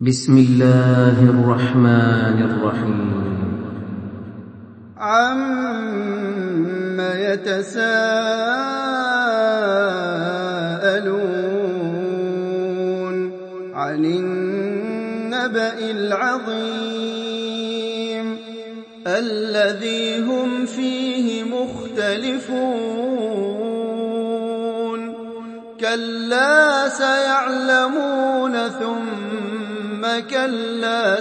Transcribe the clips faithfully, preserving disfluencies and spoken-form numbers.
بسم الله الرحمن الرحيم. عَمَّ يَتَسَاءَلُونَ عَنِ النَّبَإِ الْعَظِيمِ الَّذِي هُمْ فِيهِ مُخْتَلِفُونَ كَلَّا سَيَعْلَمُونَ ثُمَّ كَلَّا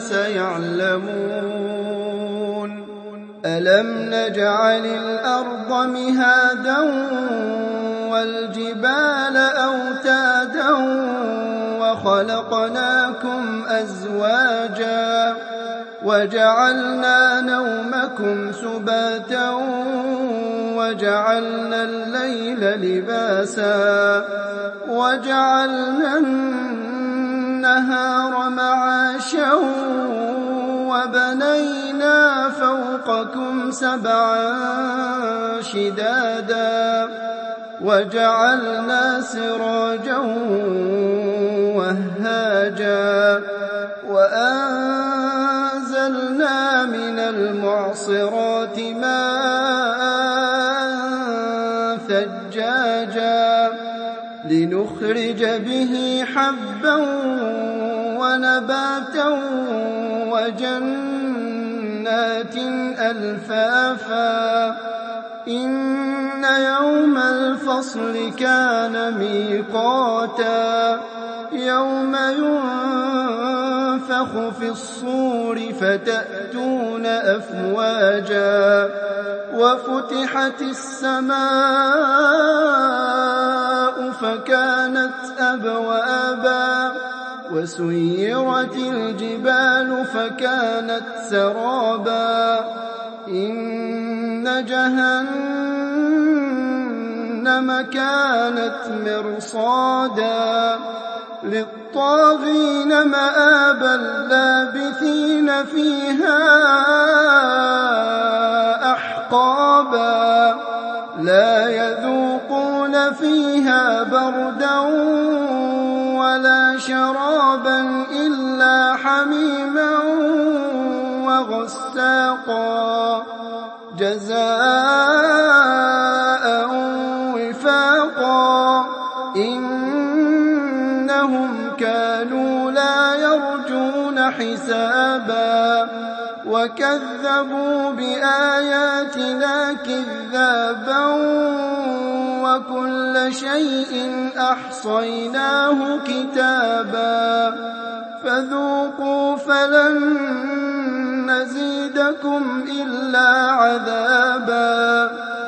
سَيَعْلَمُونَ أَلَمْ نَجْعَلِ الْأَرْضَ مِهَادًا وَالْجِبَالَ أَوْتَادًا وَخَلَقْنَاكُمْ أَزْوَاجًا وَجَعَلْنَا نَوْمَكُمْ سُبَاتًا وَجَعَلْنَا اللَّيْلَ لِبَاسًا وَجَعَلْنَا النَّهَارَ مَعَاشًا وَبَنَيْنَا فَوْقَكُمْ سَبْعًا شِدَادًا وَجَعَلْنَا سِرَاجًا وَهَّاجًا وَأَنزَلْنَا مِنَ الْمُعْصِرَاتِ مَاءً ثَجَّاجًا لِنُخْرِجَ بِهِ حَبًّا وَنَبَاتًا وَجَنَّاتٍ أَلْفَافًا إِنَّ يَوْمَ الْفَصْلِ كَانَ مِيقَاتًا يَوْمَ يُنفَخُ فِي الصُّورِ فَتَأْتُونَ أَفْوَاجًا وَفُتِحَتِ السَّمَاءُ فَكَانَتْ أَبْوَابًا وَسُيِّرَتِ الْجِبَالُ فَكَانَتْ سَرَابًا إِنَّ جَهَنَّمَ كَانَتْ مِرْصَادًا لِلطَّاغِينَ مَآبًا لَّابِثِينَ فِيهَا أَحْقَابًا لَّا يَذُوقُونَ فِيهَا بَرْدًا وَلَا شَرَابًا إِلَّا حَمِيمًا وَغَسَّاقًا جَزَاءً وِفَاقًا إِنَّهُمْ كَانُوا لَا يَرْجُونَ حِسَابًا وَكَذَّبُوا بِآيَاتِنَا كِذَّابًا وَكُلَّ شَيْءٍ أَحْصَيْنَاهُ كِتَابًا فَذُوقُوا فَلَن نَّزِيدَكُمْ إِلَّا عَذَابًا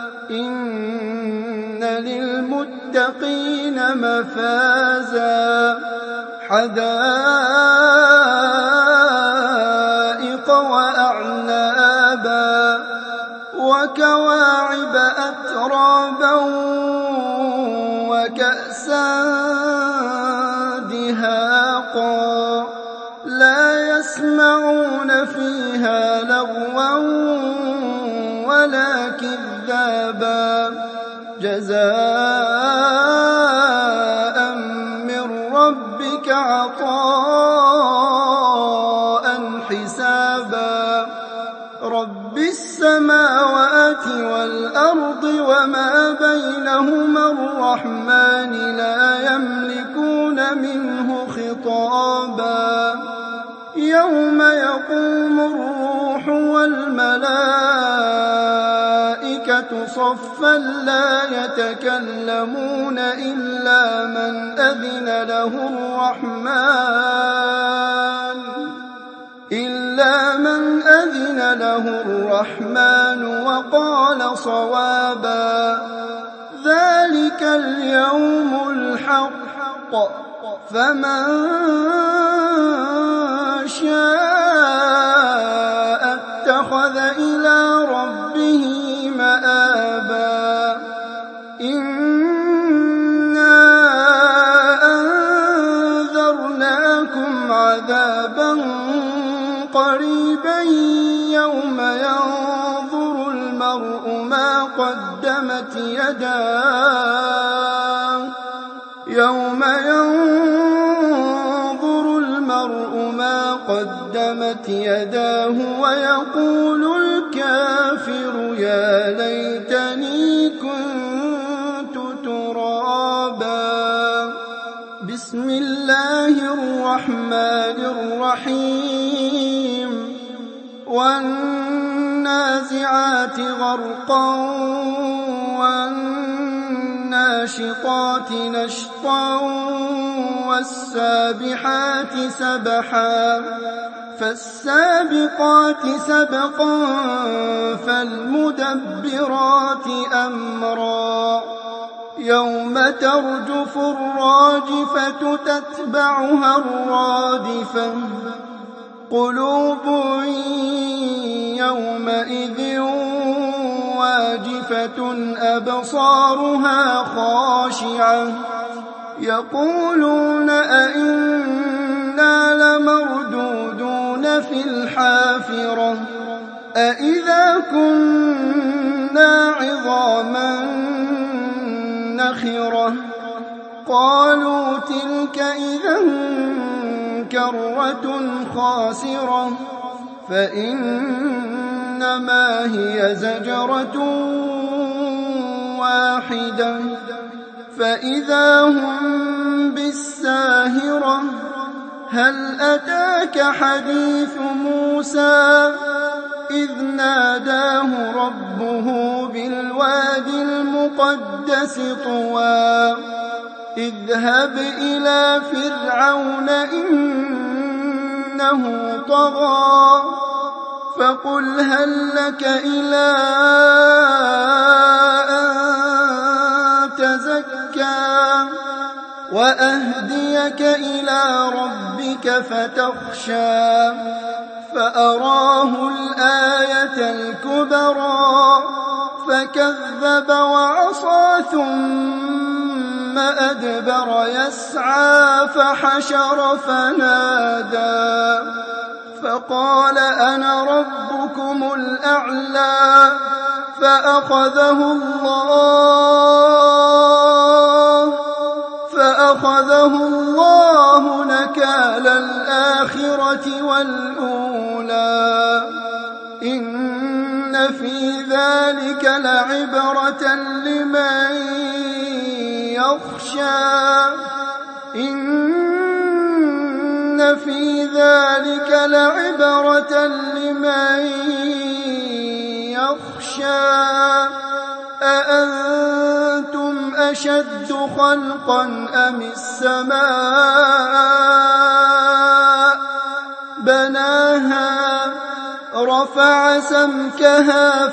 إِنَّ لِلْمُتَّقِينَ مَفَازًا حَدَائِقَ وَأَعْنَابًا وَكَوَاعِبَ أَتْرَابًا وَكَأْسًا دِهَاقًا لَّا يَسْمَعُونَ فِيهَا لَغْوًا وَلَا كِذَّابًا جَزَاءً مِّن رَّبِّكَ عَطَاءً حِسَابًا رَّبِّ السَّمَاوَاتِ وَالْأَرْضِ وَمَا بَيْنَهُمَا الرَّحْمَٰنِ لَا يَمْلِكُونَ مِنْهُ خِطَابًا يَوْمَ يَقُومُ الرُّوحُ وَالْمَلَائِكَةُ صَفًّا لَّا يَتَكَلَّمُونَ إِلَّا مَنْ أَذِنَ لَهُ الرَّحْمَٰنُ إِلَّا مَنْ أَذِنَ لَهُ الرَّحْمَٰنُ وَقَالَ صَوَابًا ذَلِكَ الْيَوْمُ الْحَقُّ فَمَن شَاءَ اتَّخَذَ إِلَىٰ رَبِّهِ مَآبًا إِنَّا أَنذَرْنَاكُمْ عَذَابًا قَرِيبًا يَوْمَ يَنظُرُ الْمَرْءُ مَا قَدَّمَتْ يَدَاهُ يَوْمَ يَنظُرُ الْمَرْءُ مَا قدمت يداه ويقول الكافر يا ليتني كنت ترابا. بسم الله الرحمن الرحيم. والنازعات غرقا والناشطات نشطا والسابحات سبحا فالسابقات سبقا فالمدبرات أمرا يوم ترجف الراجفة تتبعها الرادفة قلوب يومئذ واجفة أبصارها خاشعة يقولون أئنا لمردودون في الحافرة أئذا كنا عظاما نخرة قالوا تلك إذا كرة خاسرة فإنما هي زجرة واحدة فإذا هم بالساهرة هل أتاك حديث موسى إذ ناداه ربه بالوادي المقدس طوى اذهب إلى فرعون إنه طغى فقل هل لك إلى أن تزكى وأهديك إلى ربك فتخشى فأراه الآية الكبرى فكذب وعصى ثم أدبر يسعى فحشر فنادى فقال أنا ربكم الأعلى فأخذه الله فأخذه الله نكال الآخرة والأولى إن في ذلك لعبرة لمن يخشى إن في ذلك لعبرة لمن يخشى أأنتم أشد خلقا أم السماء بناها رفع سمكها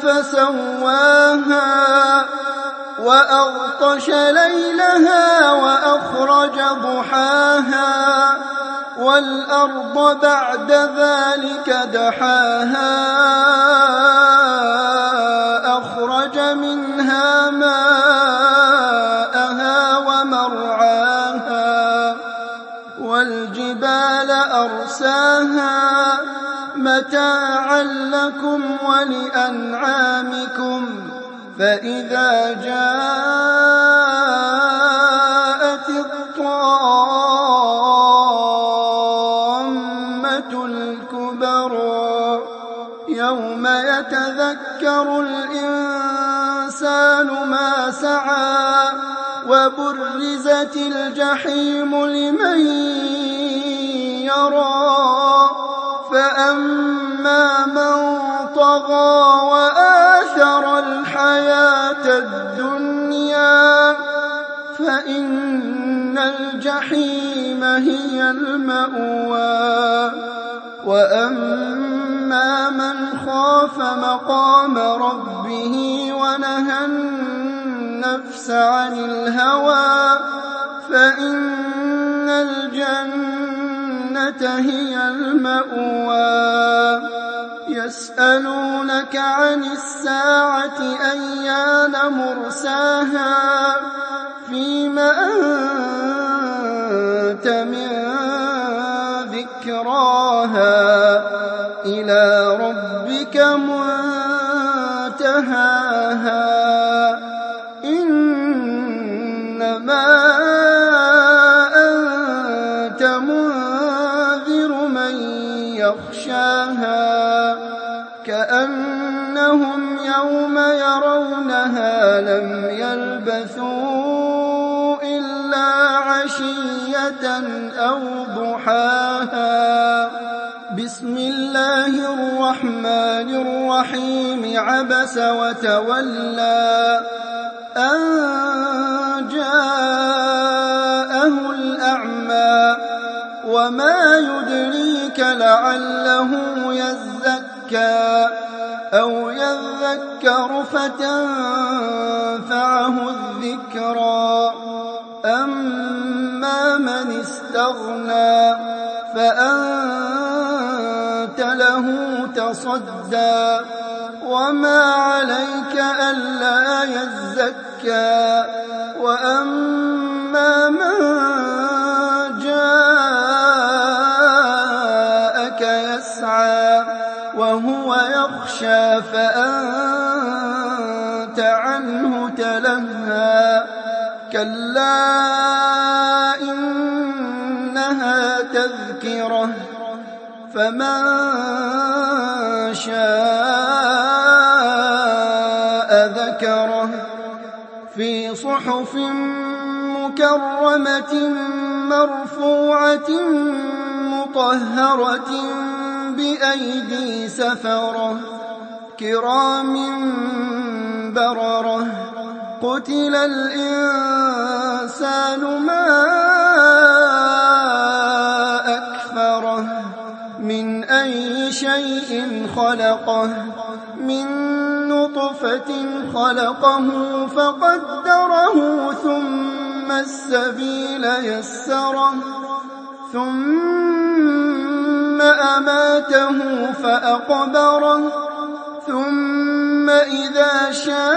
فسواها وأغطش ليلها وأخرج ضحاها والأرض بعد ذلك دحاها أخرج منها ماءها ومرعاها والجبال أرساها متاعا لكم ولأنعامكم فإذا جاءت الطامة الكبرى يوم يتذكر الإنسان ما سعى وبرزت الجحيم لمن يرى فأما من طغى وآثر الحياة الدنيا فإن الجحيم هي المأوى وأما من خاف مقام ربه ونهى النفس عن الهوى فإن الجنة هي المأوى يسألونك عن الساعة أيان مرساها فيم أنت من ذكراها إلى ربك منتهاها إنما أنت منذر من يغشاها كأنهم يوم يرونها لم يلبثوا إلا عشية أو ضحاها. بسم الله الرحمن الرحيم. عبس وتولى أن جاءه الأعمى وما يدريك لعله يزكى أو يذكر فتنفعه الذكرى. أما من استغنى فأنت له تصدى وما عليك ألا يزكى. وأما من جاءك يسعى وهو يخشى فأنت عنه تلهى. كلا إنها تذكرة فمن شاء ذكره في صحف مكرمة مرفوعة مطهرة بأيدي سفرة كرام بررة. قتل الإنسان ما أكفره من أي شيء خلقه من نطفة خلقه فقدره ثم السبيل يسره ثم أماته فأقبره ثم إذا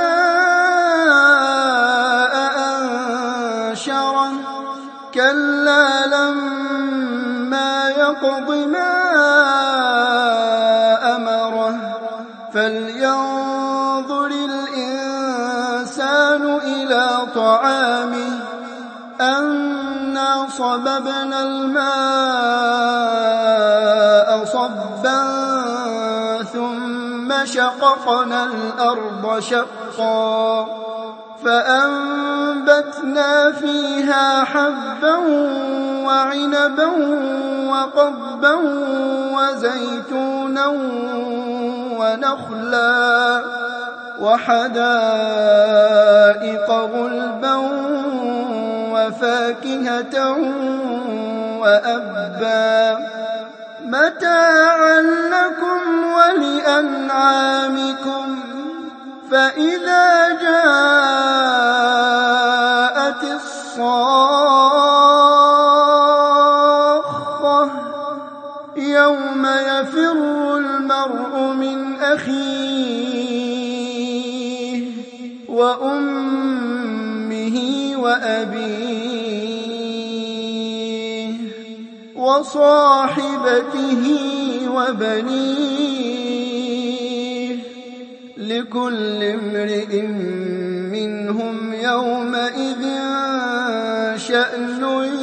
شاء أنشره. كلا لما يقض ما أمره فلينظر الإنسان إلى طعامه أنا صببنا الماء صبا ثم شققنا الأرض شقا فأنبتنا فيها حبا وعنبا وقضبا وزيتونا ونخلا وحدائق غلبا وفاكهة وأبا متاعا لكم ولأنعامكم. فإذا جاءت الصاخة يوم يفر المرء من أخيه وأمه وأبيه وصاحبته وبنيه لكل امرئ منهم يومئذ شأن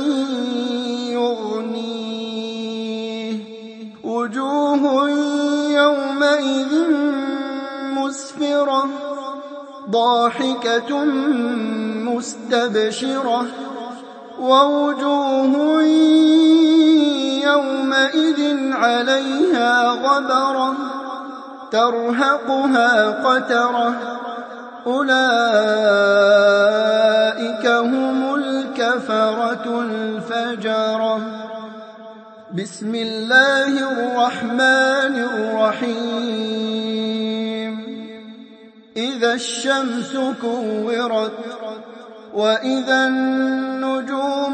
يغنيه. وجوه يومئذ مسفرة ضاحكة مستبشرة ووجوه يومئذ عليها غبرة ترهقها قترة أولئك هم الكفرة الفجرة. بسم الله الرحمن الرحيم. إذا الشمس كورت وإذا النجوم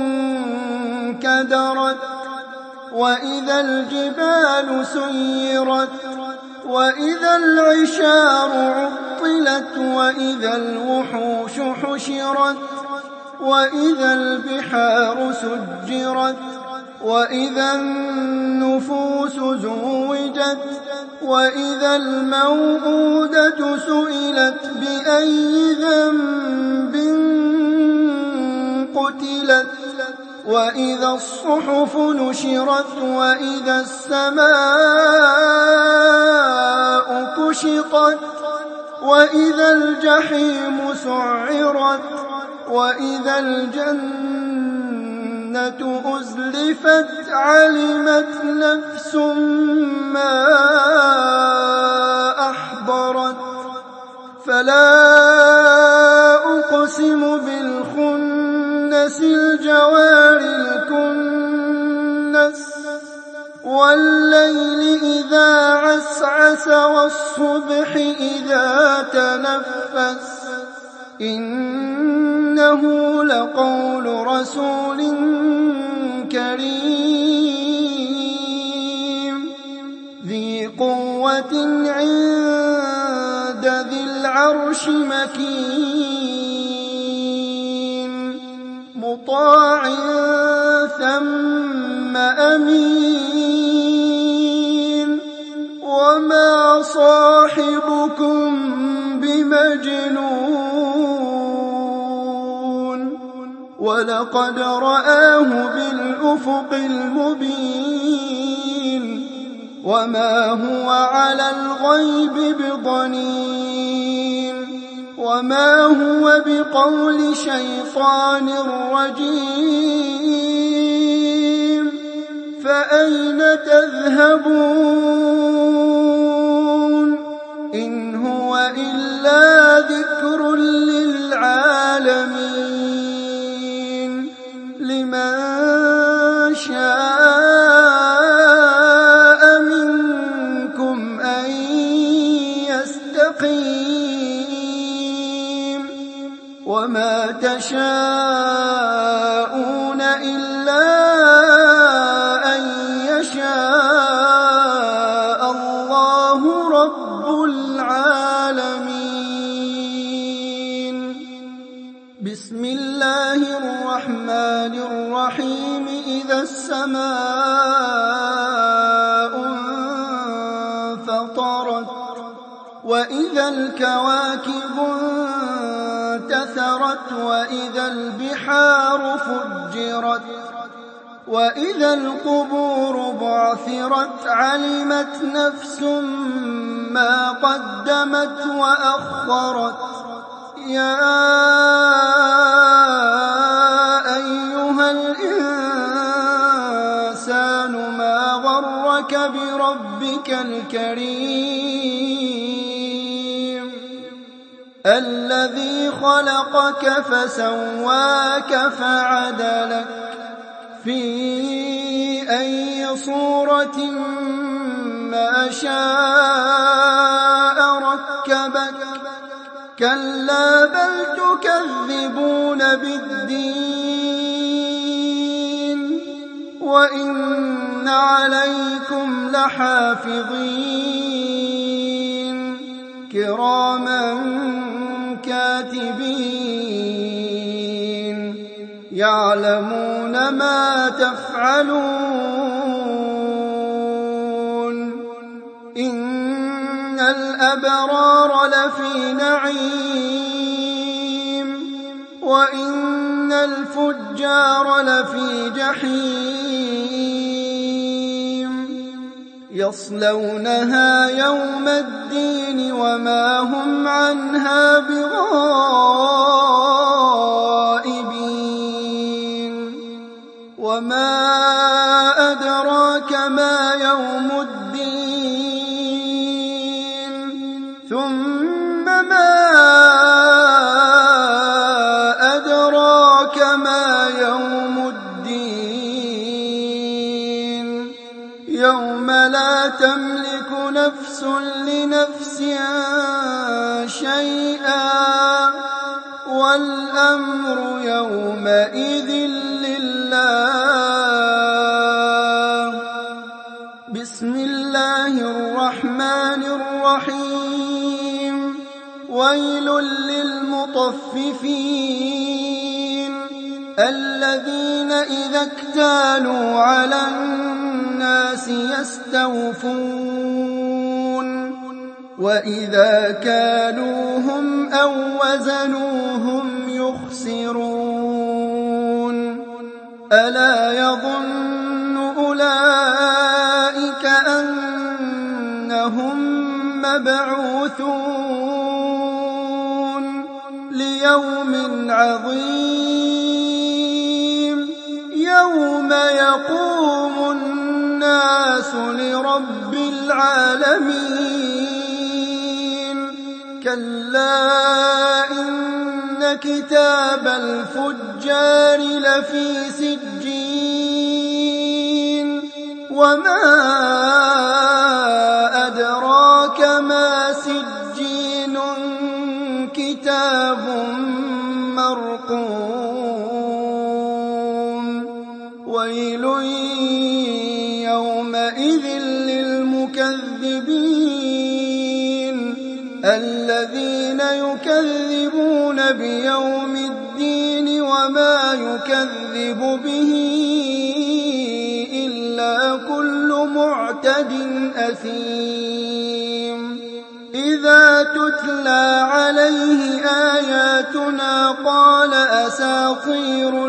انكدرت وإذا الجبال سيرت وإذا العشار عطلت وإذا الوحوش حشرت وإذا البحار سجرت وإذا النفوس زوجت وإذا الموءودة سئلت بأي ذنب قتلت وإذا الصحف نشرت وإذا السماء كشطت وإذا الجحيم سعرت وإذا الجنة أزلفت علمت نفس ما أحضرت فلا أقسم بالخنس الجوار الكنس والليل إذا عسعس والصبح إذا تنفس إنه لقول رسول كريم ذي قوة عند ذي العرش مكين مطاع ثم أمين وما صاحبكم بمجنون ولقد رآه بالأفق المبين وما هو على الغيب بضنين وما هو بقول شيطان رجيم فأين تذهبون إن هو إلا ذكر للعالمين لمن شاء منكم أن يستقيم وما تشاءون إلا أن يشاء الله رب العالمين بسم الله الرحمن الرحيم إذا السماء انفطرت وإذا الكواكب انتثرت وإذا البحار فجرت وإذا القبور بعثرت علمت نفس ما قدمت وأخرت يا أيها الإنسان ما غرك بربك الكريم الذي خلقك فسواك فعدلك في أي صورة ما شاء ركبك كلا بل تكذبون بالدين وإن عليكم لحافظين كراما كاتبين يعلمون ما تفعلون إن الأبرار لفي نعيم وإن الفجار لفي جحيم يصلونها يوم الدين وما هم عنها بغائبين وما أدراك ما يوم الدين ثم ما أدراك ما يوم الدين يوم لا تملك نفس لنفس شيئا والأمر يومئذ لله بسم الله الرحمن الرحيم ويل للمطففين الذين إذا اكتالوا على الناس يستوفون وإذا كالوهم أو وزنوهم يخسرون ألا يظن أولئك أنهم مبعوثون ليوم عظيم يوم يقوم الناس لرب العالمين كلا إن كتاب الفجار لفي سجين وما أدراك ما سجين كتاب مرقوم ويل يومئذ للمكذبين الذين يكذبون بيوم الدين وما يكذب به إلا كل معتد أثيم إذا تتلى عليه آياتنا قال أساطير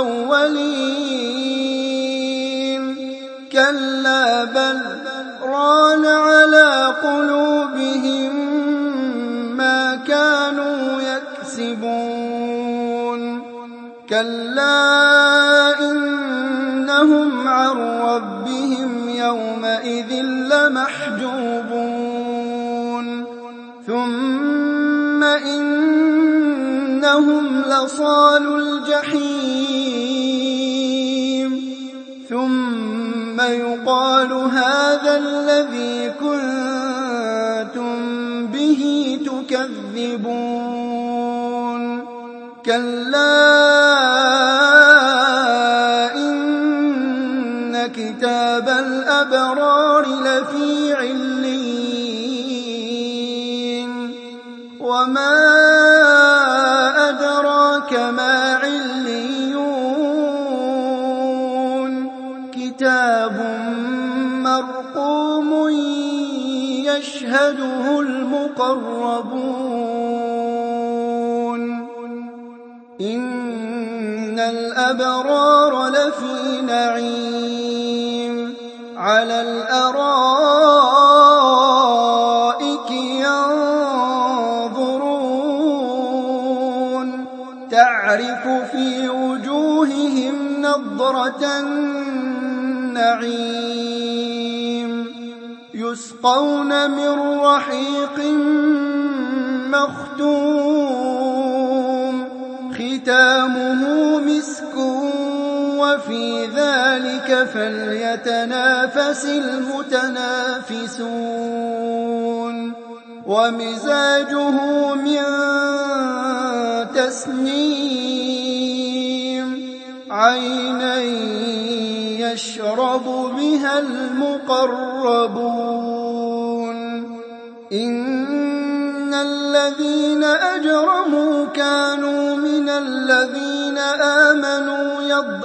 الأولين كلا بل ران على قلوبهم ما كانوا يكسبون كلا إنهم عن ربهم يومئذ لمحجوبون ثم إنهم لصالو الجحيم ثم يقال هذا الذي كنتم به تكذبون كلا إن كتاب الأبرار لفي عليين وما أدراك ما عليون كتاب مرقوم يشهده المقربون إن الأبرار لفي نعيم على الأرائك ينظرون تعرف في وجوههم نضرة النعيم يسقون من رحيق مختوم ختامه مسك وفي ذلك فليتنافس المتنافسون ومزاجه من تسنيم عينا يشرب بها المقربون إن الذين أجرموا كانوا من الذين آمنوا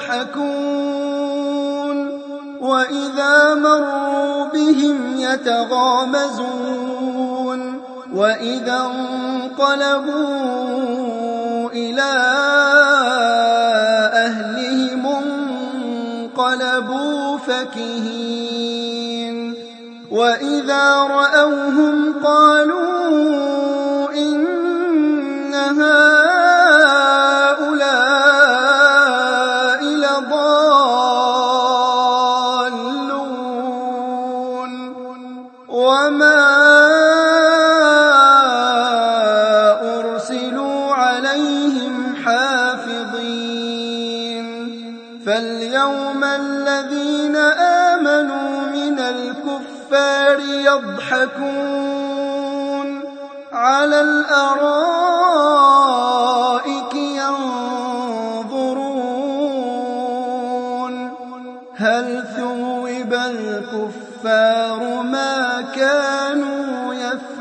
يضحكون وإذا مروا بهم يتغامزون وإذا انقلبوا إلى أهلهم انقلبوا فكهين وإذا رأوهم قالوا إن هؤلاء لضالون وما أرسلوا عليهم حافظين فاليوم الذين آمنوا من الكفار يضحكون على الأرائك ينظرون هل ثوب الكفار ما كانوا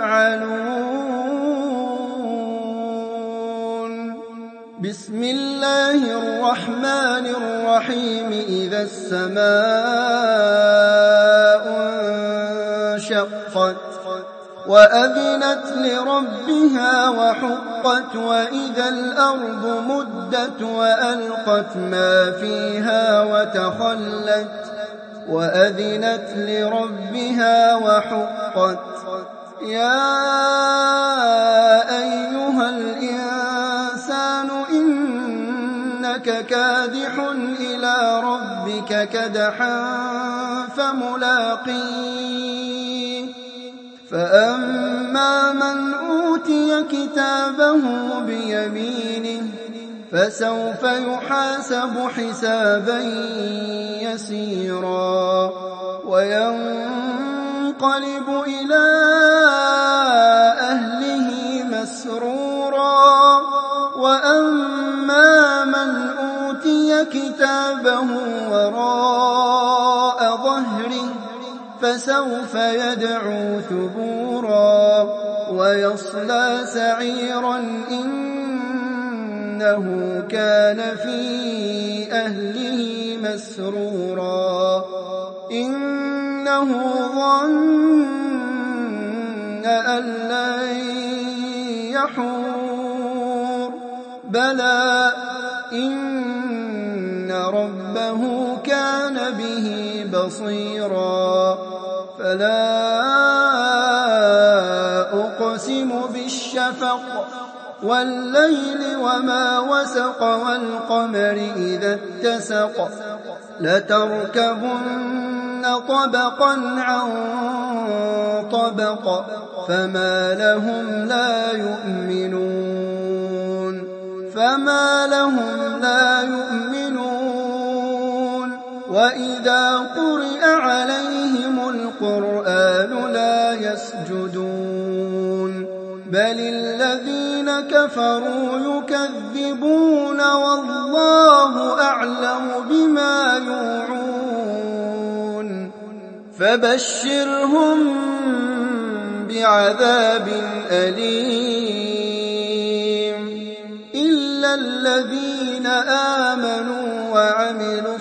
يفعلون بسم الله الرحمن الرحيم إذا السماء انشقت وأذنت لربها وحقت وإذا الأرض مدت وألقت ما فيها وتخلت وأذنت لربها وحقت يا أيها الإنسان إنك كادح إلى ربك كدحا فملاقيه فأما من أوتي كتابه بيمينه فسوف يحاسب حسابا يسيرا وينقلب إلى أهله مسرورا وأما من أوتي كتابه وراء ظهره فسوف يدعو ثبورا ويصلى سعيرا إنه كان في أهله مسرورا إنه ظن أن لن يحور بلى إن ربه كان به بصيرا فلا أقسم بالشفق والليل وما وسق والقمر إذا اتسق لتركبن طبقا عن طبق فما لهم لا يؤمنون فما لهم لا يؤمنون وإذا قرئ عليهم القرآن لا يسجدون بل الذين كفروا يكذبون والله أعلم بما يوعون فبشرهم بعذاب أليم إلا الذين آمنوا وعملوا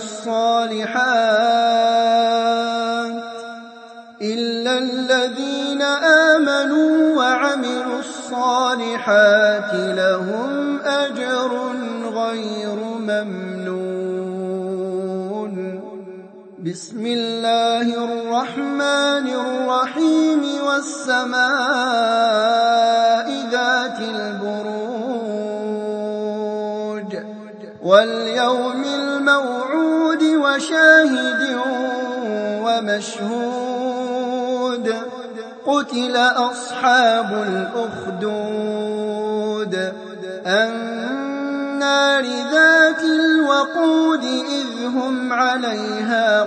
الصالحات إلا الذين آمنوا وعملوا الصالحات لهم أجر غير ممنون بسم الله الرحمن الرحيم والسماء ذات البروج واليوم الموعود وشاهد ومشهود قتل أصحاب الأخدود النار ذات الوقود إذ هم عليها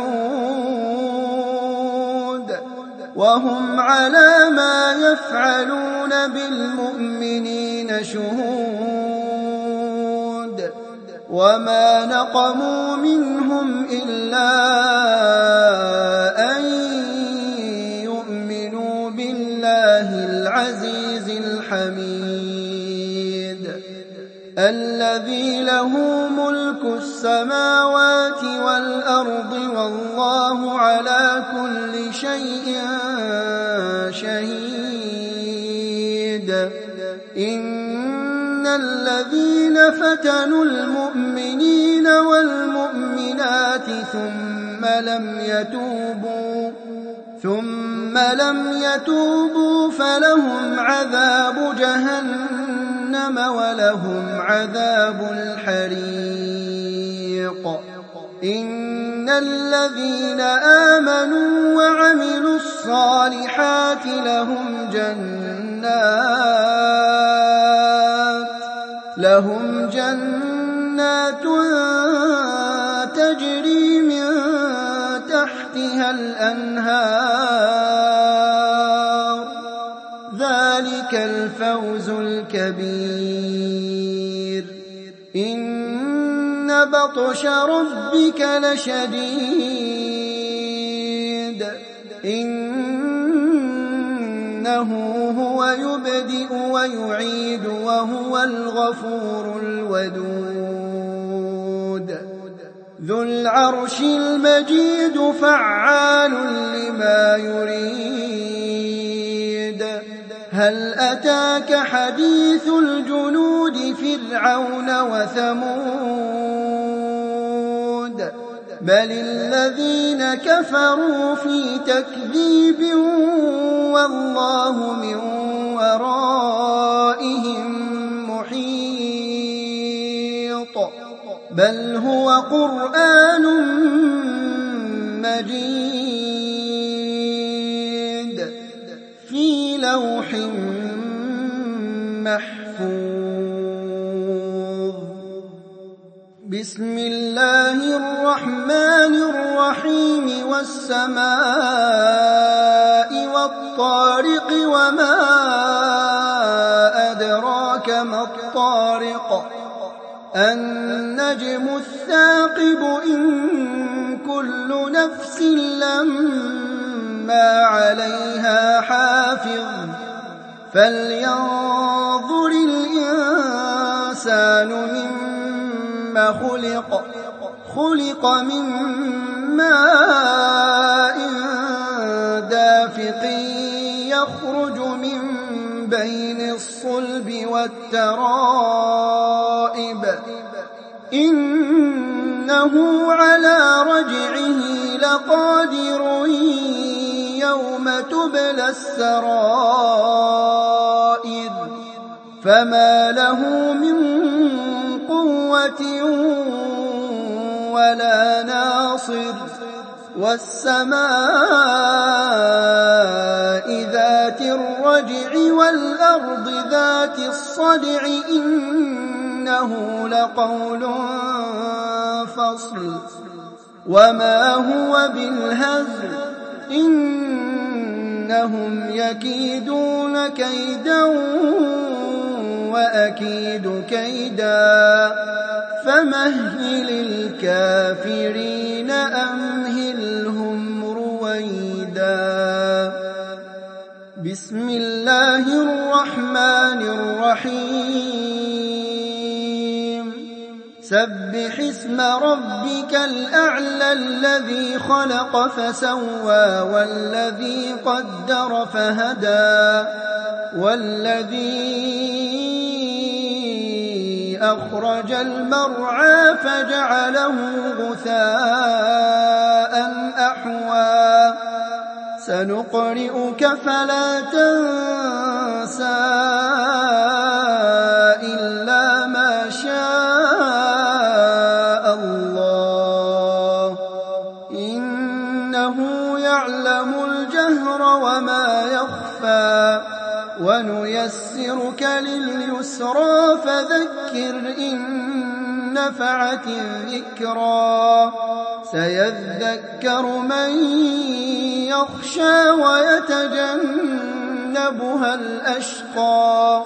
قعود وهم على ما يفعلون بالمؤمنين شهود وما نقموا منهم إلا أن يؤمنوا بالله العزيز الحميد الذي له ملك السماوات والأرض والله على كل شيء شهيد إن الذين فتنوا المؤمنين والمؤمنات ثم لم يتوبوا ثم لم يتوبوا فلهم عذاب جهنم ولهم عذاب الحريق إن الذين آمنوا وعملوا الصالحات لهم جنات لهم جنات تجري من تحتها الأنهار ذلك الفوز الكبير إن بطش ربك لشديد إنه هو يبدئ ويعيد وهو الغفور الودود ذو العرش المجيد فعال لما يريد هل أتاك حديث الجنود فرعون وثمود بل الذين كفروا في تكذيب والله من ورائهم محيط بل هو قرآن مجيد في لوح محفوظ. بسم الله الرحمن الرحيم والسماء والطارق وما أدراك ما الطارق النجم الثاقب إن كل نفس لما عليها حافظ فلينظر الإنسان مما خلق خلق من ماء دافق يخرج من بين الصلب والترائب إنه على رجعه لقادر يوم تبلى السرائر فما له من قوة ولا ناصر والسماء ذات الرجع والأرض ذات الصدع إنه لقول فصل وما هو بالهزل إنهم يكيدون كيدا وأكيد كيدا فمهل الكافرين أمهلهم رويدا. بسم الله الرحمن الرحيم سبح اسم ربك الأعلى الذي خلق فسوى والذي قدر فهدى والذي أخرج المرعى فجعله غثاء أحوى سنقرئك فلا تنسى إلا ما شاء الله إنه يعلم الجهر وما يخفى ونيسرك لليسرى فذكر إن نفعت الذكرى سيذكر من يخشى ويتجنبها الأشقى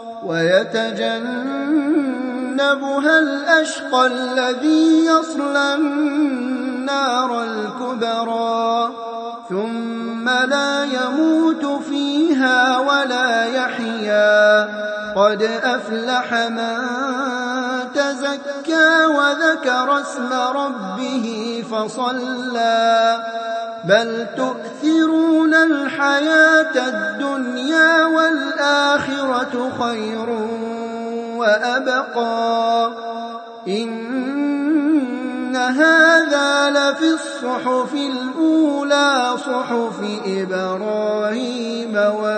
ويتجنبها الأشقى الذي يصلى النار الكبرى ثم لا يموت فيها ولا يحيا قد أفلح من تزكى وذكر اسم ربه فصلى بل تؤثرون الحياة الدنيا والآخرة خير وأبقى إن هذا لفي الصحف الأولى صحف إبراهيم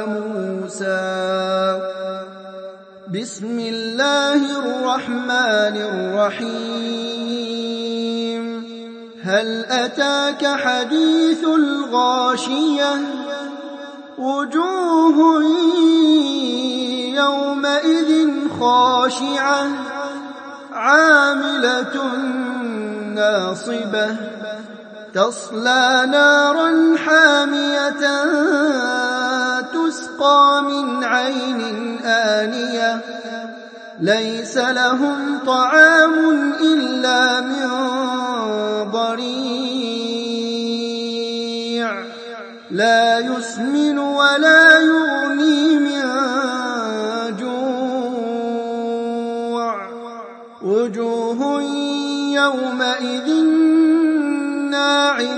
وموسى. بسم الله الرحمن الرحيم هل أتاك حديث الغاشية وجوه يومئذ خاشعة عاملة ناصبة تصلى نارا حامية تسقى من عين آنية ليس لهم طعام إلا من ضريع لا يسمن ولا يغني من جوع وجوه يومئذ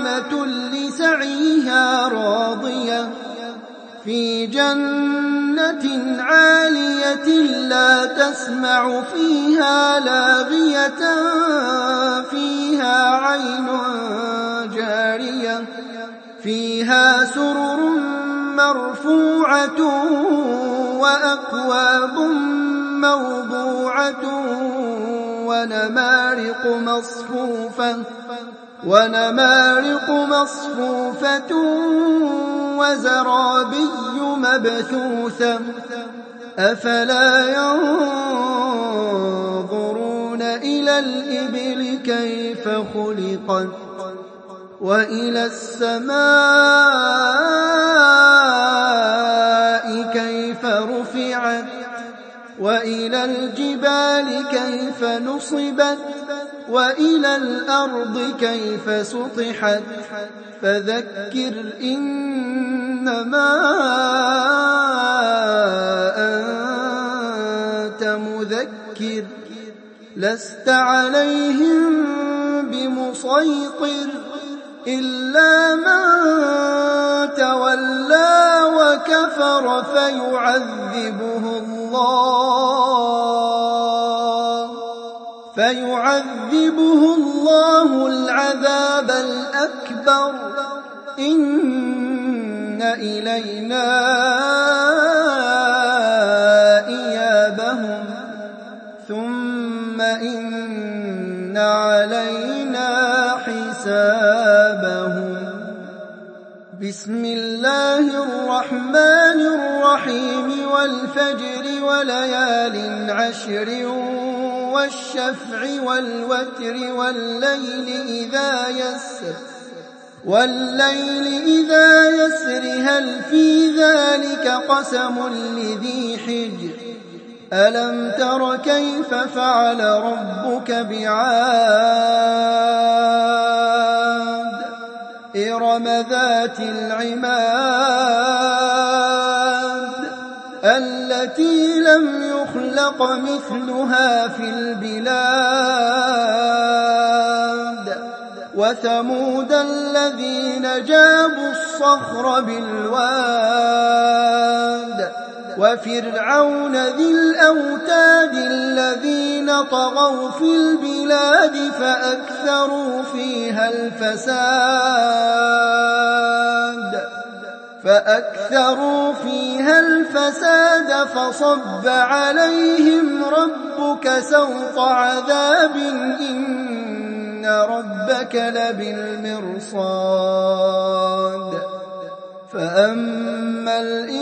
ناعمة لسعيها راضية في جنة عالية لا تسمع فيها لاغية فيها عين جارية فيها سرر مرفوعة وأكواب موضوعة ونمارق مصفوفة ونمارق مصفوفة وزرابي مبثوثة أفلا ينظرون إلى الإبل كيف خلقت وإلى السماء كيف رفعت وإلى الجبال كيف نصبت وإلى الأرض كيف سطحت فذكر إنما أنت مذكر لست عليهم بمسيطر إلا من تولى وكفر فيعذبه الله فيعذبه الله العذاب الأكبر إن إلينا إيابهم ثم إن علينا حسابهم بسم الله الرحمن الرحيم والفجر وليال عشر والشفع والوتر والليل إذا يسر والليل إذا يسر هل في ذلك قسم لذي حجر ألم تر كيف فعل ربك بعاد إرم ذات العماد التي لم يخلق مثلها في البلاد وثمود الذين جابوا الصخر بالواد وفرعون ذي الأوتاد الذين طغوا في البلاد فأكثروا فيها الفساد فأكثروا فيها الفساد فصب عليهم ربك سوط عذاب إن ربك لبالمرصاد فأما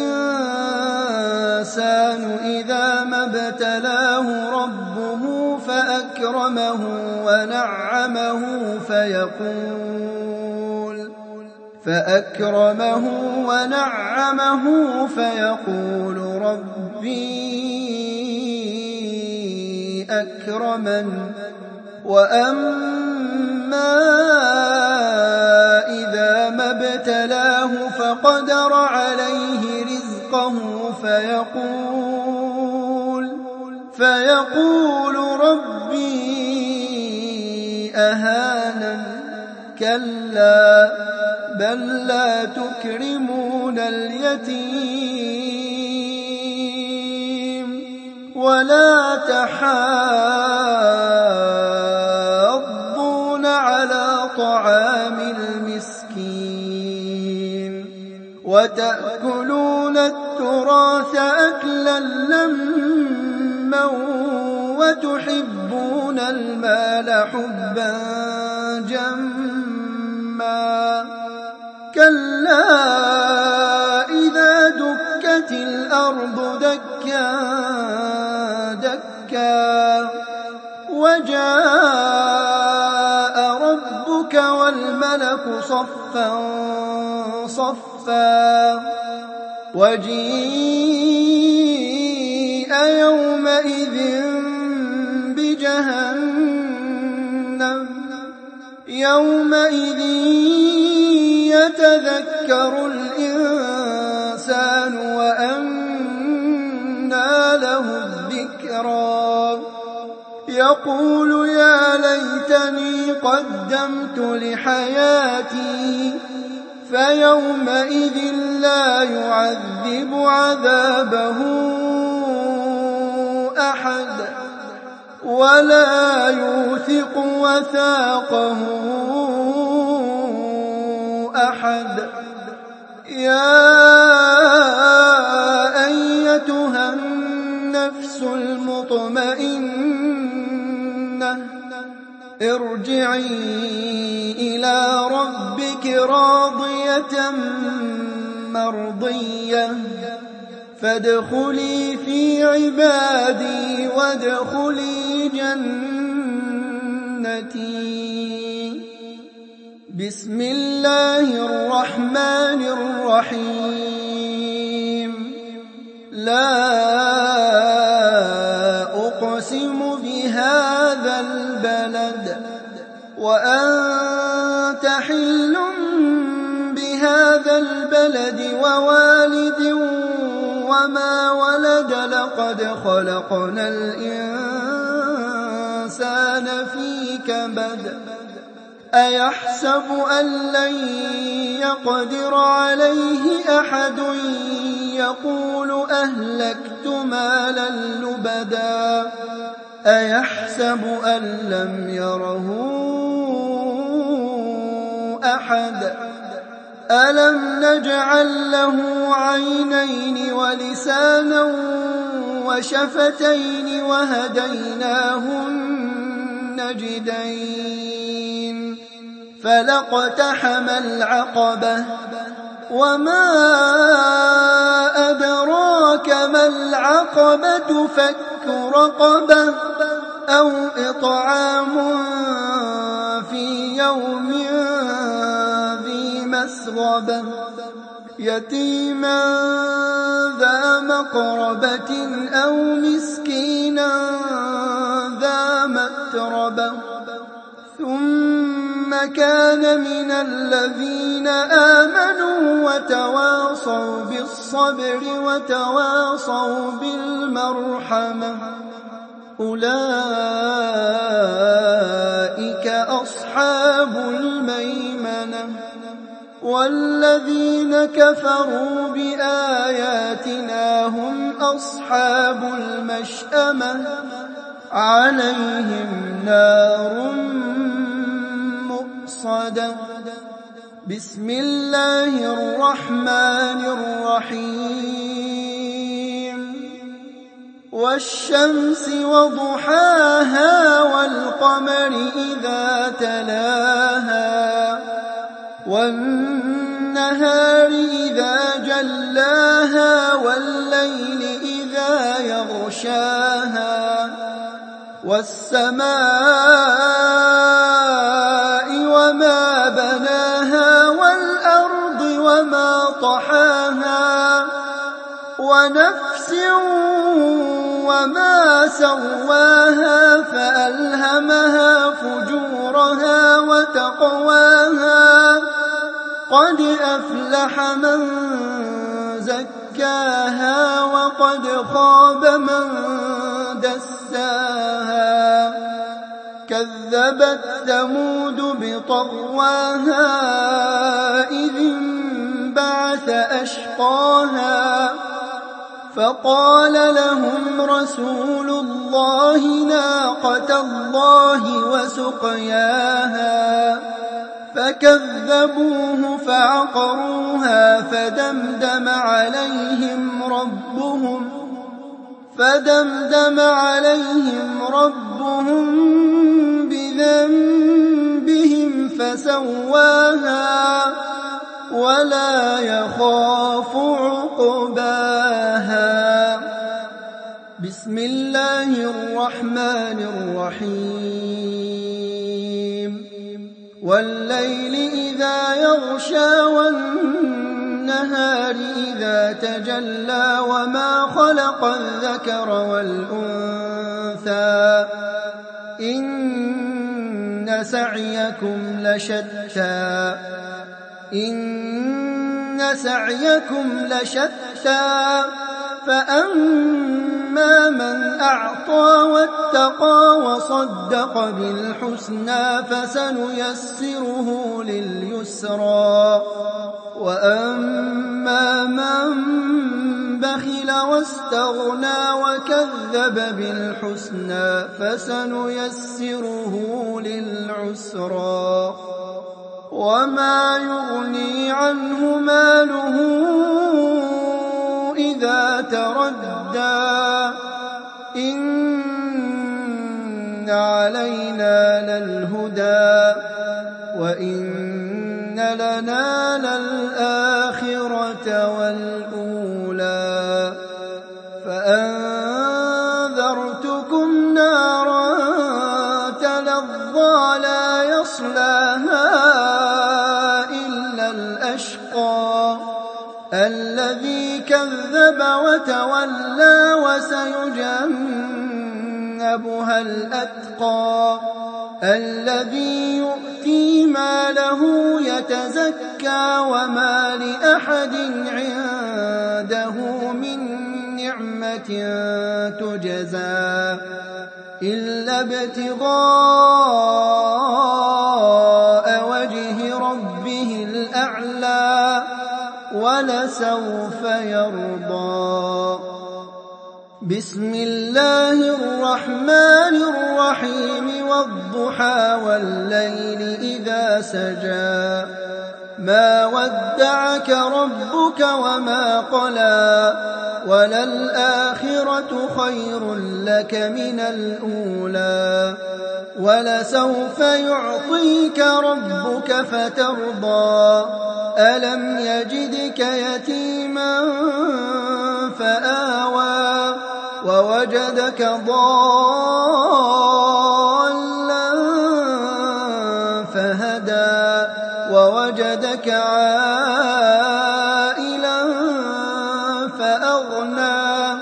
الإنسان إذا ما ابتلاه ربه فأكرمه ونعمه فيقول فأكرمه ونعمه فيقول ربي أكرمن وأما إذا ما ابتلاه فقدر عليه رزقه فيقول فيقول ربي أهانن كلا بل لا تكرمون اليتيم ولا تحاضون على طعام المسكين وتأكلون التراث أكلا لما وتحبون المال حبا جما كلا إذا دكت الأرض دكا دكا وجاء ربك والملك صفا صفا وجيء يومئذ بجهنم يومئذ يتذكر الإنسان وأنى له الذكرى يقول يا ليتني قدمت لحياتي فيومئذ لا يعذب عذابه أحد ولا يوثق وثاقه أحد. يا أيتها النفس المطمئنة ارجعي إلى ربك راضية مرضية فادخلي في عبادي وادخلي جنتي. بسم الله الرحمن الرحيم. لا أقسم بهذا البلد وأنت حل بهذا البلد ووالد وما ولد لقد خلقنا الإنسان في كبد أيحسب أن لن يقدر عليه أحد يقول أهلكت مالا لبدا أيحسب أن لم يره أحد ألم نجعل له عينين ولسانا وشفتين وهديناه النجدين فلاقتحم العقبة وما أدراك ما العقبة فك رقبة أو إطعام في يوم ذي مسغبة يتيما ذا مقربة أو مسكينا ذا متربة ثم كان من الذين آمنوا وتواصوا بالصبر وتواصوا بالمرحمة أولئك أصحاب الميمنة. والذين كفروا بآياتنا هم أصحاب المشأمة عليهم نار مؤصدة. بسم الله الرحمن الرحيم. والشمس وضحاها والقمر إذا تلاها والنهار إذا جلاها والليل إذا يغشاها والسماء وما بناها والأرض وما طحاها ونفس وما سواها فألهمها فجورها وتقواها قد أفلح من زكاها وقد خاب من دساها. كذبت ثمود بطغواها إذ انبعث أشقاها فقال لهم رسول الله ناقة الله وسقياها فكذبوه فعقروها فدمدم عليهم ربهم فدمدم عليهم ربهم بذنبهم فسواها ولا يخاف عقباها. بسم الله الرحمن الرحيم. والليل إذا يغشى والنهار إذا تجلى وما خلق الذكر والأنثى إن سعيكم لشتى إن سعيكم لشتى فأما من أعطى واتقى وصدق بالحسنى فسنيسره لليسرى وأما من بخل واستغنى وكذب بالحسنى فسنيسره للعسرى وما يغني عنه ماله إذا تردى إن علينا للهدى وإن لنا للآخرة والأولى فأنذرتكم نارا تلظى لا يصلاها إلا الأشقى الذي كذب وتولى وسيجنبها الأتقى الذي يؤتي ماله يتزكى وما لأحد عنده من نعمة تجزى إلا ابتغاء وجه ربه الأعلى ولسوف يرضى. بسم الله الرحمن الرحيم والضحى والليل إذا سجى ما ودعك ربك وما قلى وللآخرة خير لك من الأولى ولسوف يعطيك ربك فترضى ألم يجدك يتيما فآوى ووجدك ضالا فهدى ووجدك عائلا فأغنى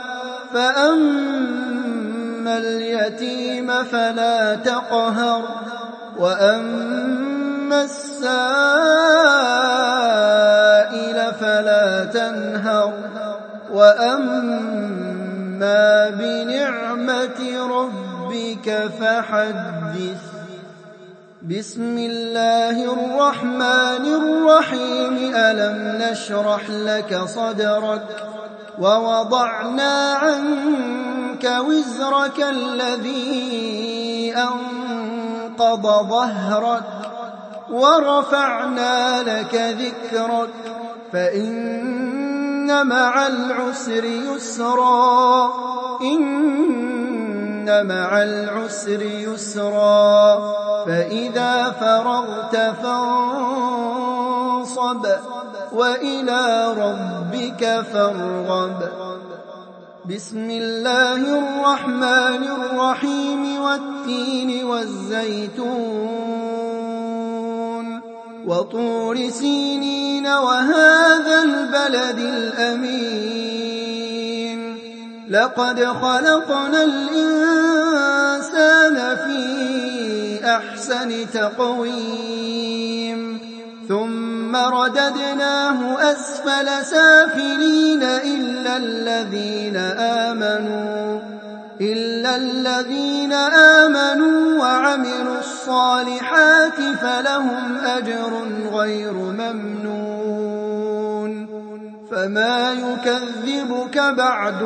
فأما اليتيم فلا تقهر وأما السائل فلا تنهر وأما بنعمة ربك فحدث. بسم الله الرحمن الرحيم ألم نشرح لك صدرك ووضعنا عنك وزرك الذي أنقض ظهرك ورفعنا لك ذكرك فإن مع العسر يسرا إن مع العسر يسرا فإذا فرغت فانصب وإلى ربك فارغب. بسم الله الرحمن الرحيم والتين والزيتون وطور سينين وهذا البلد الأمين لقد خلقنا الإنسان في أحسن تقويم ثم رددناه أسفل سافلين إلا الذين آمنوا إلا الذين آمنوا وعملوا الصالحات فلهم أجر غير ممنون فما يكذبك بعد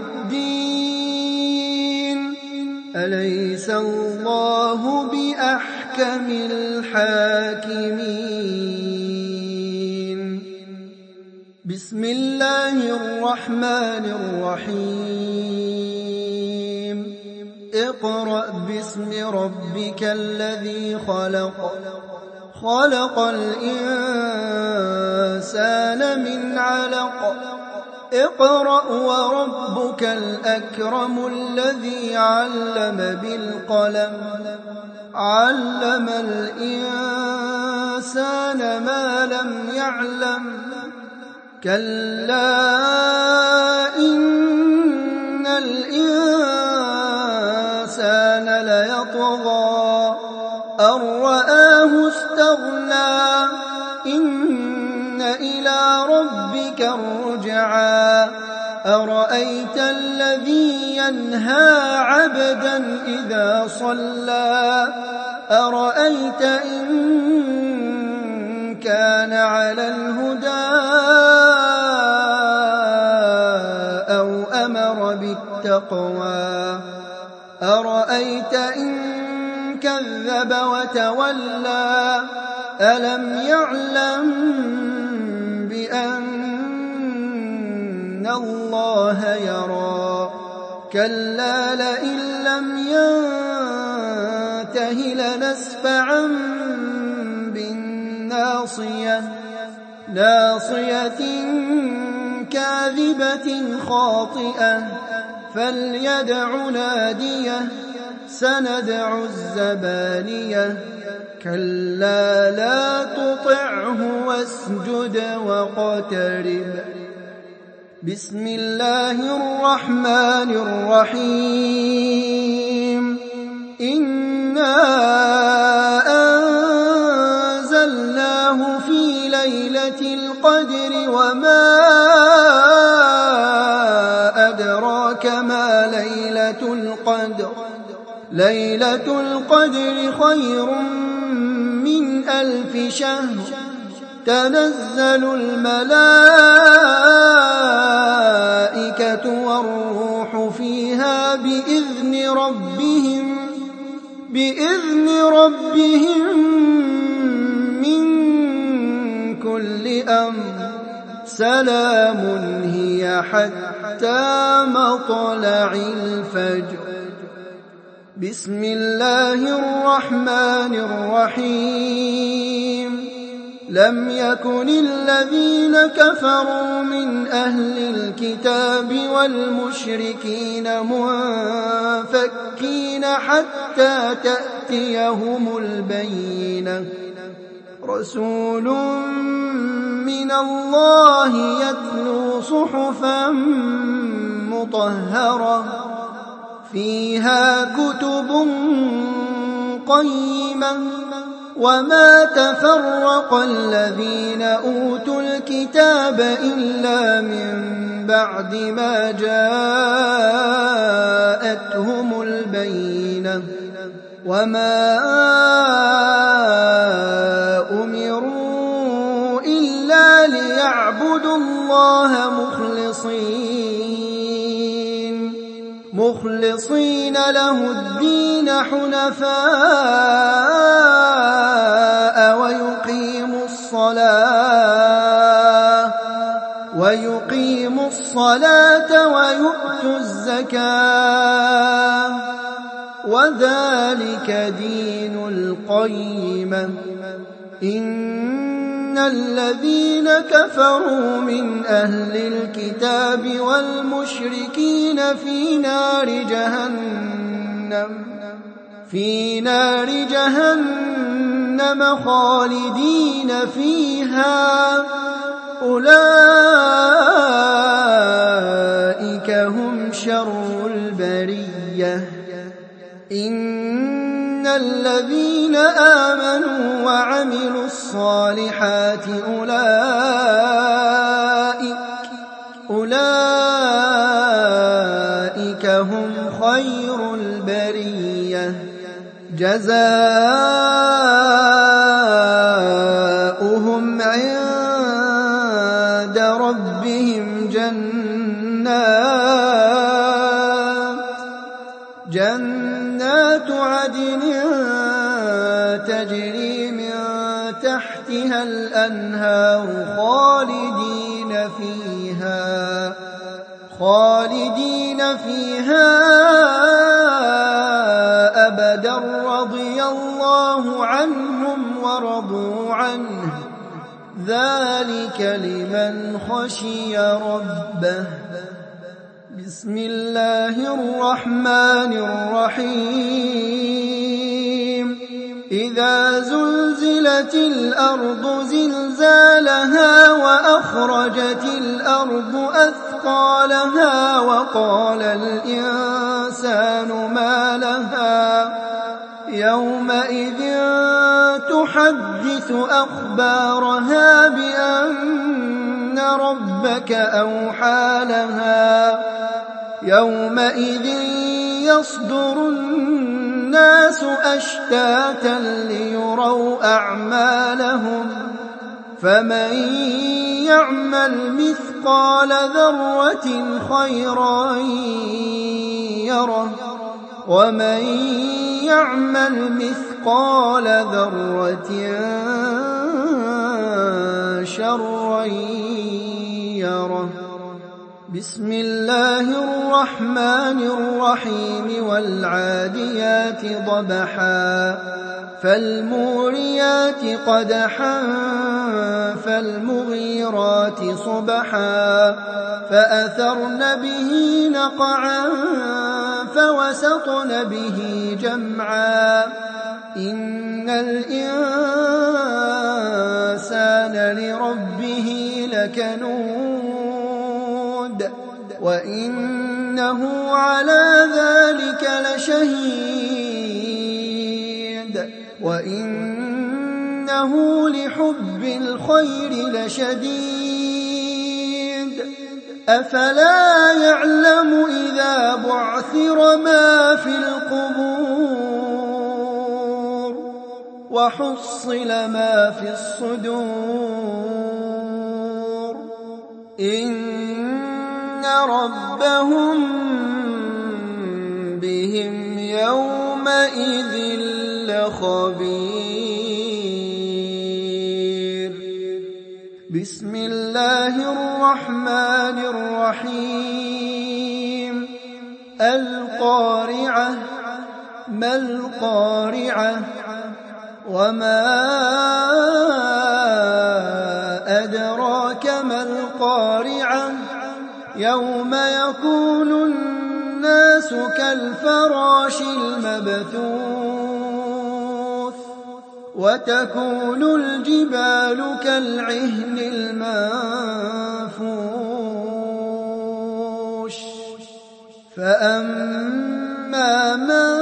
بالدين أليس الله بأحكم الحاكمين. بسم الله الرحمن الرحيم اقرأ باسم ربك الذي خلق خلق الإنسان من علق اقرأ وربك الأكرم الذي علم بالقلم علم الإنسان ما لم يعلم كلا إن الإنسان ليطغى أن رآه استغنى إن إلى ربك الرجعى أرأيت الذي ينهى عبدا إذا صلى أرأيت إن كان على الهدى والتقوى أرأيت إن كذب وتولى ألم يعلم بأن الله يرى كلا لئن لم ينته لنسفعا بالناصية ناصية كاذبة خاطئة فليدع ناديه سندع الزبانية كلا لا تطعه واسجد واقترب. بسم الله الرحمن الرحيم إنا أنزلناه في ليلة القدر وما أدراك ما ليلة القدر ليلة القدر خير من ألف شهر تنزل الملائكة والروح فيها بإذن ربهم بإذن ربهم من كل أمر سلام هي حتى مطلع الفجر. بسم الله الرحمن الرحيم لم يكن الذين كفروا من أهل الكتاب والمشركين منفكين حتى تأتيهم البينة رسول من الله يتلو صحفا مطهرة فيها كتب قيمة وما تفرق الذين أوتوا الكتاب إلا من بعد ما جاءتهم البينة وما أمروا إلا ليعبدوا الله مخلصين مخلصين له الدين حنفاء ويقيموا الصلاة ويقيموا الصلاة ويؤتوا الزكاة وذلك دين القيمة إن الذين كفروا من أهل الكتاب والمشركين في نار جهنم في نار جهنم خالدين فيها أولئك هم شر البرية إن الذين آمنوا وعملوا الصالحات أولئك أولئك هم خير البرية جزاؤهم عند ربهم جنات جنات عدن تجري من تحتها الأنهار خالدين فيها خالدين فيها أبدا رضي الله عنهم ورضوا عنه ذلك لمن خشي ربه. بسم الله الرحمن الرحيم إذا زلزلت الأرض زلزالها وأخرجت الأرض أثقالها وقال الإنسان ما لها يومئذ تحدث أخبارها بأن ربك أوحى لها يومئذ يصدر الناس أشتاتا ليروا أعمالهم فمن يعمل مثقال ذرة خيرا يره ومن يعمل مثقال ذرة شرا يره. بسم الله الرحمن الرحيم والعاديات ضبحا فالموريات قدحا فالمغيرات صبحا فأثرن به نقعا فوسطن به جمعا إن الإنسان لربه لكنود وإنه على ذلك لشهيد وإنه لحب الخير لشديد أفلا يعلم إذا بعثر ما في القبور وحصل ما في الصدور إن ربهم بهم يومئذ لخبير. بسم الله الرحمن الرحيم القارعة ما القارعة وما أدراك ما القارعة يوم يكون الناس كالفراش المبثوث وتكون الجبال كالعهن المنفوش فأما من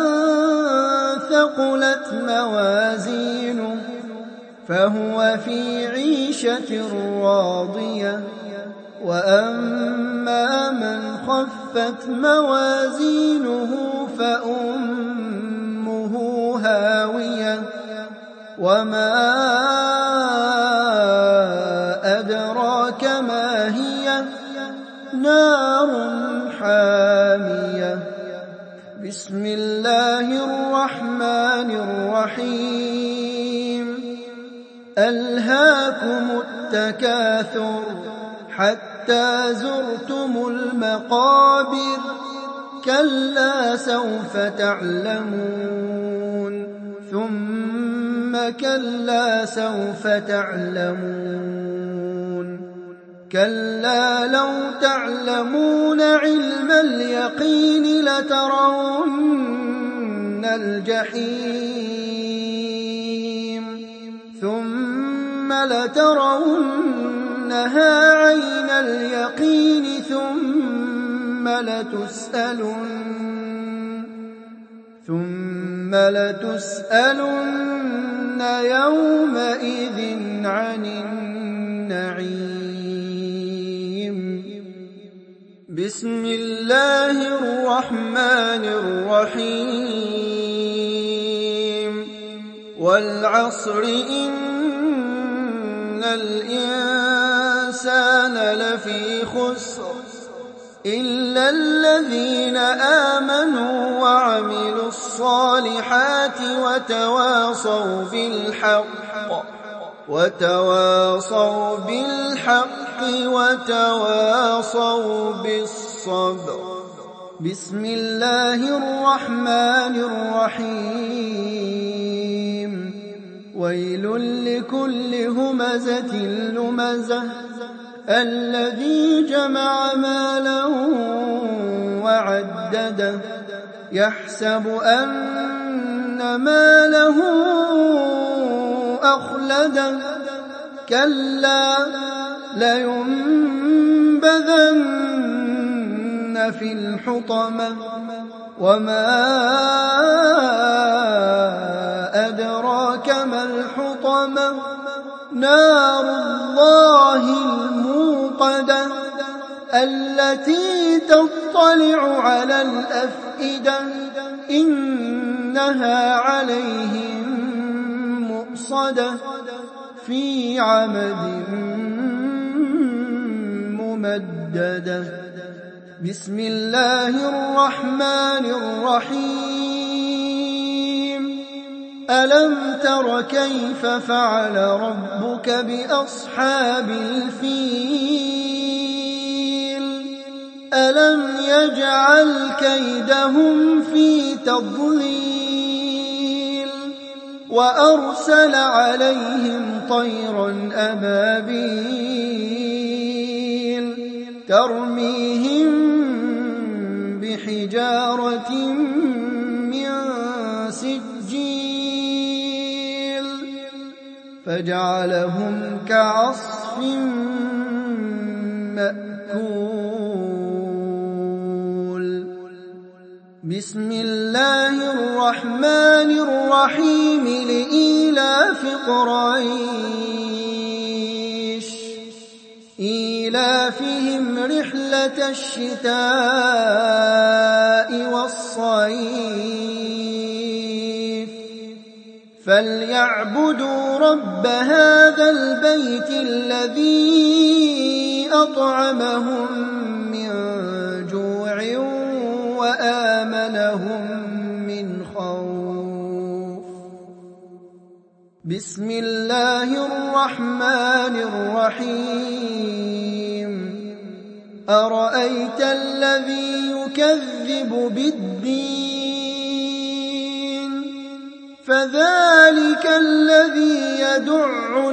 ثقلت موازينه فهو في عيشة راضية وأما من خفت موازينه فأمه هاوية وما أدراك ما هي نار حامية. بسم الله الرحمن الرحيم ألهاكم التكاثر حتى زرتم المقابر كلا سوف تعلمون ثم كلا سوف تعلمون كلا لو تعلمون علم اليقين لترون الجحيم ثم لترونها عين اليقين ثم لتسألن ثم لتسألن يومئذ عن النعيم. بسم الله الرحمن الرحيم والعصر إن الإنسان لفي خسر إلا الذين آمنوا وعملوا الصالحات وتواصوا بالحق وتواصوا بالحق وتواصوا بالصبر. بسم الله الرحمن الرحيم ويل لكل همزة لمزة الذي جمع مالا وعدده يحسب أن ماله أخلده كلا لينبذن في الحطمة وما أدراك ما الحطمة نار الله الموقدة التي تطلع على الأفئدة إنها عليهم مؤصدة في عمد ممددة. بسم الله الرحمن الرحيم. ألم تر كيف فعل ربك بأصحاب الفيل؟ ألم يجعل كيدهم في تضليل وأرسل عليهم طيرا أبابيل ترميهم بحجارة من سجيل فجعلهم كعصف مأكول. بسم الله الرحمن الرحيم. لإيلاف قريش إيلافهم رحلة الشتاء والصيف فليعبدوا رب هذا البيت الذي أطعمهم من جوع وآمنهم من خوف. بسم الله الرحمن الرحيم. أرأيت الذي يكذب بالدين فذلك الذي يدع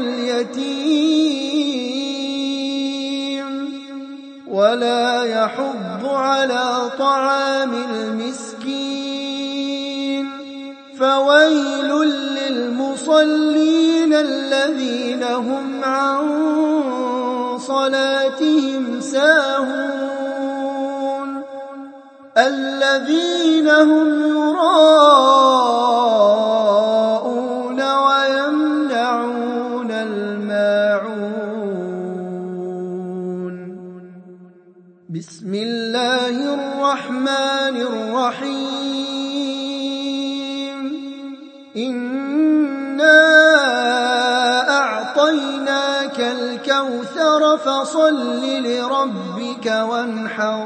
اليتيم ولا يحض على طعام المسكين فويل للمصلين الذين هم عن صلاتهم ساهون الذين هم يراءون ويمنعون الماعون. بسم الله الرحمن الرحيم. إنا أعطيناك الكوثر فصل لربك وانحر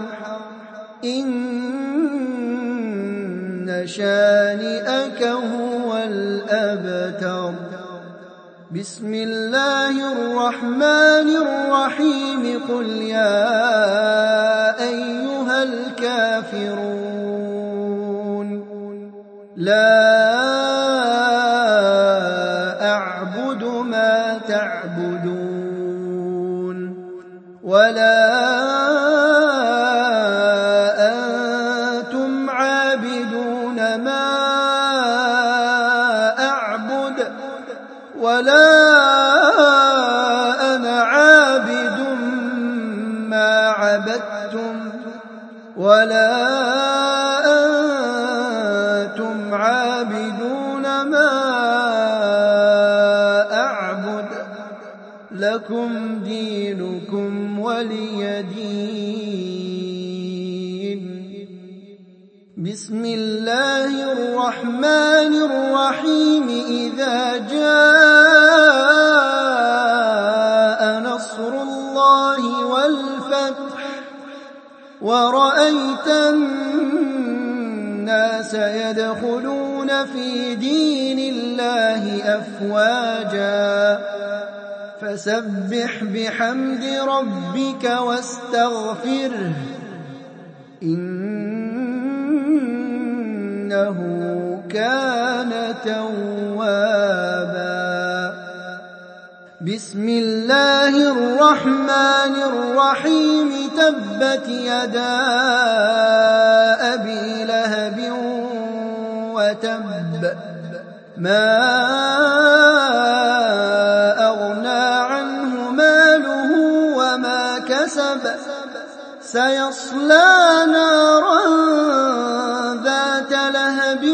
إن شانئك هو الأبتر. بسم الله الرحمن الرحيم. قل يا أيها الكافرون لا أعبد ما تعبدون ولا أنتم عابدون ما أعبد ولا أنا عابد ما عبدتم ولا أنتم عابدون ما أعبد لكم دينكم ولي دين. بسم الله الرحمن الرحيم. إذا جاء نصر الله والفتح ورأيت الناس يدخلون في دين الله أفواجا فسبح بحمد ربك واستغفره إنه كان توابا. بسم الله الرحمن الرحيم. تبت يدا أبي لهب وتب ما أغنى عنه ماله وما كسب سيصلى نارا ذات لهب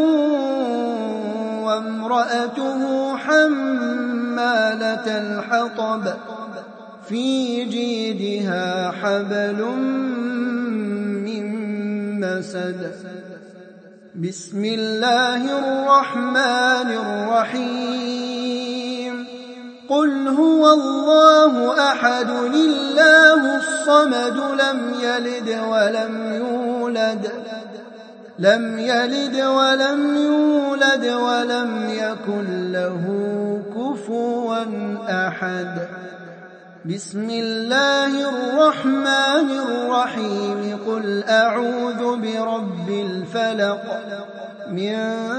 وامرأته حمالة الحطب في جيدها حبل من مسد. بسم الله الرحمن الرحيم. قل هو الله أحد الله الصمد لم يلد ولم يولد لم يلد ولم يولد ولم يكن له كفوا أحد. بسم الله الرحمن الرحيم قل أعوذ برب الفلق من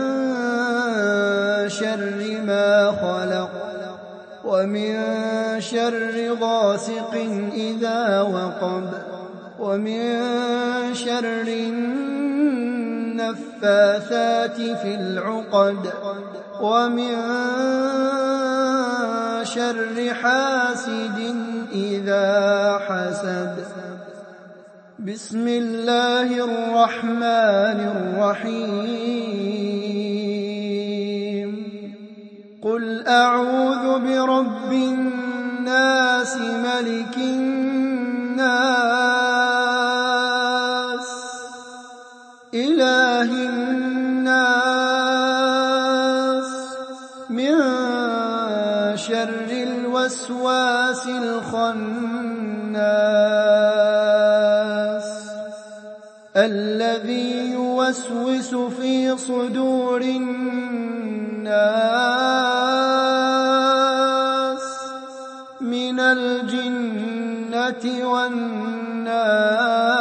شر ما خلق ومن شر غاسق إذا وقب ومن شر النفاثات في العقد ومن شر حاسد إذا حسد. بسم الله الرحمن الرحيم قل أعوذ برب الناس ملك الناس إله الناس من شر الوسواس الخناس الذي يوسوس في صدور الناس من الجنة والناس.